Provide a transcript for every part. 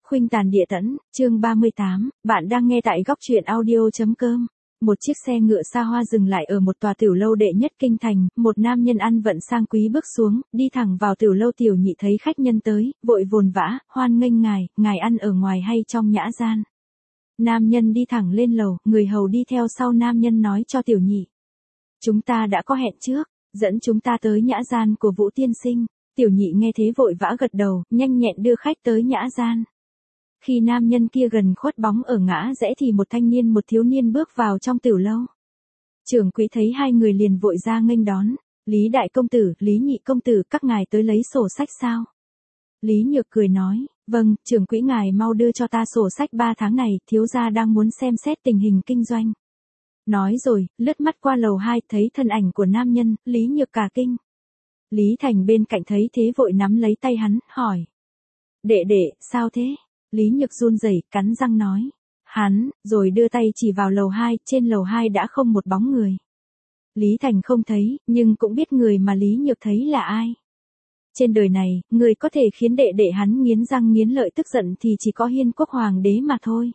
Khuynh tàn địa tẫn, chương 38, bạn đang nghe tại góc truyện audio.com. Một chiếc xe ngựa xa hoa dừng lại ở một tòa tiểu lâu đệ nhất kinh thành, một nam nhân ăn vận sang quý bước xuống, đi thẳng vào tiểu lâu. Tiểu nhị thấy khách nhân tới, vội vồn vã, hoan nghênh ngài ăn ở ngoài hay trong nhã gian. Nam nhân đi thẳng lên lầu, người hầu đi theo sau nam nhân nói cho tiểu nhị. Chúng ta đã có hẹn trước, dẫn chúng ta tới nhã gian của Vũ tiên sinh. Tiểu nhị nghe thế vội vã gật đầu, nhanh nhẹn đưa khách tới nhã gian. Khi nam nhân kia gần khuất bóng ở ngã rẽ thì một thanh niên một thiếu niên bước vào trong tiểu lâu. Trưởng quỹ thấy hai người liền vội ra nghênh đón. Lý đại công tử, Lý nhị công tử, các ngài tới lấy sổ sách sao? Lý Nhược cười nói, vâng, trưởng quỹ ngài mau đưa cho ta sổ sách 3 tháng này, thiếu gia đang muốn xem xét tình hình kinh doanh. Nói rồi, lướt mắt qua lầu 2 thấy thân ảnh của nam nhân, Lý Nhược cả kinh. Lý Thành bên cạnh thấy thế vội nắm lấy tay hắn, hỏi. Đệ, sao thế? Lý Nhược run rẩy, cắn răng nói. Hắn, rồi đưa tay chỉ vào lầu 2, trên lầu 2 đã không một bóng người. Lý Thành không thấy, nhưng cũng biết người mà Lý Nhược thấy là ai. Trên đời này, người có thể khiến đệ hắn nghiến răng nghiến lợi tức giận thì chỉ có Hiên Quốc Hoàng đế mà thôi.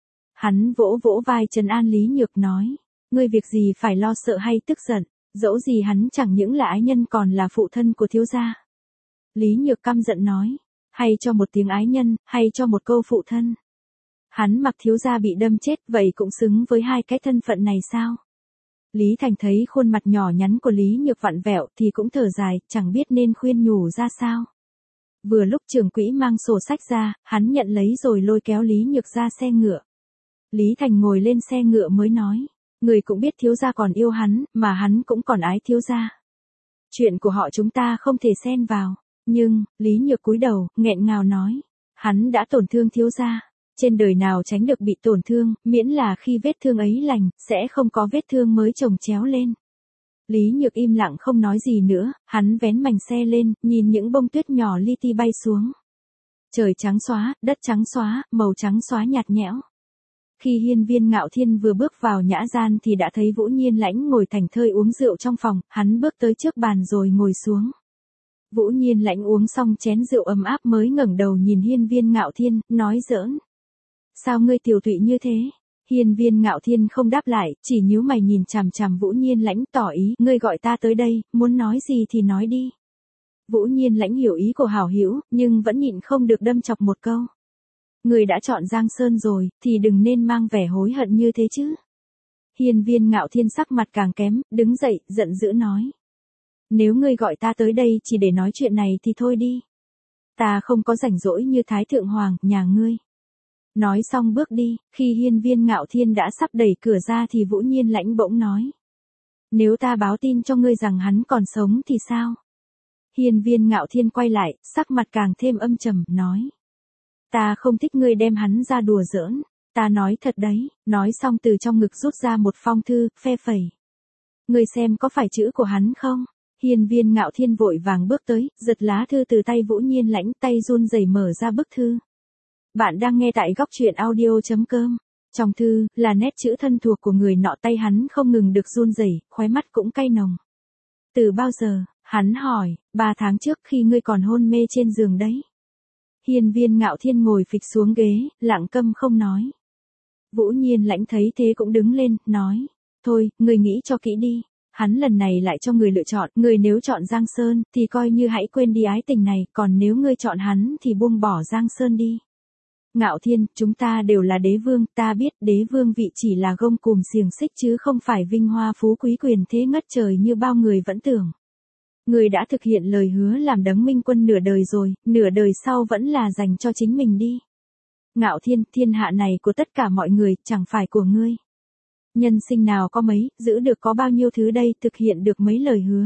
Hắn vỗ vỗ vai trấn an Lý Nhược nói. Ngươi việc gì phải lo sợ hay tức giận, dẫu gì hắn chẳng những là ái nhân còn là phụ thân của thiếu gia. Lý Nhược căm giận nói. Hay cho một tiếng ái nhân, hay cho một câu phụ thân. Hắn mặc thiếu gia bị đâm chết, vậy cũng xứng với hai cái thân phận này sao? Lý Thành thấy khuôn mặt nhỏ nhắn của Lý Nhược vặn vẹo thì cũng thở dài, chẳng biết nên khuyên nhủ ra sao. Vừa lúc trưởng quỹ mang sổ sách ra, hắn nhận lấy rồi lôi kéo Lý Nhược ra xe ngựa. Lý Thành ngồi lên xe ngựa mới nói, người cũng biết thiếu gia còn yêu hắn, mà hắn cũng còn ái thiếu gia. Chuyện của họ chúng ta không thể xen vào. Nhưng, Lý Nhược cúi đầu, nghẹn ngào nói, hắn đã tổn thương thiếu gia. Trên đời nào tránh được bị tổn thương, miễn là khi vết thương ấy lành, sẽ không có vết thương mới chồng chéo lên. Lý Nhược im lặng không nói gì nữa, hắn vén mành xe lên, nhìn những bông tuyết nhỏ li ti bay xuống. Trời trắng xóa, đất trắng xóa, màu trắng xóa nhạt nhẽo. Khi Hiên Viên Ngạo Thiên vừa bước vào nhã gian thì đã thấy Vũ Nhiên Lãnh ngồi thảnh thơi uống rượu trong phòng, hắn bước tới trước bàn rồi ngồi xuống. Vũ Nhiên Lãnh uống xong chén rượu ấm áp mới ngẩng đầu nhìn Hiên Viên Ngạo Thiên, nói giỡn. Sao ngươi tiểu tụy như thế? Hiên Viên Ngạo Thiên không đáp lại, chỉ nhíu mày nhìn chằm chằm Vũ Nhiên Lãnh tỏ ý, ngươi gọi ta tới đây, muốn nói gì thì nói đi. Vũ Nhiên Lãnh hiểu ý của hảo hữu, nhưng vẫn nhịn không được đâm chọc một câu. Ngươi đã chọn Giang Sơn rồi, thì đừng nên mang vẻ hối hận như thế chứ. Hiên Viên Ngạo Thiên sắc mặt càng kém, đứng dậy, giận dữ nói. Nếu ngươi gọi ta tới đây chỉ để nói chuyện này thì thôi đi. Ta không có rảnh rỗi như Thái Thượng Hoàng, nhà ngươi. Nói xong bước đi, khi Hiên Viên Ngạo Thiên đã sắp đẩy cửa ra thì Vũ Nhiên Lãnh bỗng nói. Nếu ta báo tin cho ngươi rằng hắn còn sống thì sao? Hiên Viên Ngạo Thiên quay lại, sắc mặt càng thêm âm trầm, nói. Ta không thích ngươi đem hắn ra đùa giỡn. Ta nói thật đấy, nói xong từ trong ngực rút ra một phong thư, phe phẩy. Ngươi xem có phải chữ của hắn không? Hiên Viên Ngạo Thiên vội vàng bước tới, giật lá thư từ tay Vũ Nhiên Lãnh, tay run rẩy mở ra bức thư. Bạn đang nghe tại góc truyện audio.com. Trong thư, là nét chữ thân thuộc của người nọ, tay hắn không ngừng được run rẩy, khóe mắt cũng cay nồng. Từ bao giờ? Hắn hỏi, 3 tháng trước khi ngươi còn hôn mê trên giường đấy. Hiên Viên Ngạo Thiên ngồi phịch xuống ghế, lặng câm không nói. Vũ Nhiên Lãnh thấy thế cũng đứng lên, nói. Thôi, ngươi nghĩ cho kỹ đi. Hắn lần này lại cho người lựa chọn, người nếu chọn Giang Sơn, thì coi như hãy quên đi ái tình này, còn nếu ngươi chọn hắn thì buông bỏ Giang Sơn đi. Ngạo Thiên, chúng ta đều là đế vương, ta biết đế vương vị chỉ là gông cùm xiềng xích chứ không phải vinh hoa phú quý quyền thế ngất trời như bao người vẫn tưởng. Ngươi đã thực hiện lời hứa làm Đấng Minh Quân nửa đời rồi, nửa đời sau vẫn là dành cho chính mình đi. Ngạo Thiên, thiên hạ này của tất cả mọi người, chẳng phải của ngươi. Nhân sinh nào có mấy, giữ được có bao nhiêu thứ đây, thực hiện được mấy lời hứa.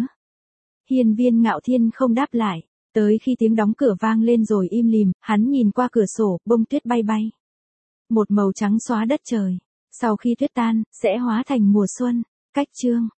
Hiên Viên Ngạo Thiên không đáp lại, tới khi tiếng đóng cửa vang lên rồi im lìm, hắn nhìn qua cửa sổ, bông tuyết bay bay. Một màu trắng xóa đất trời, sau khi tuyết tan, sẽ hóa thành mùa xuân. Cách chương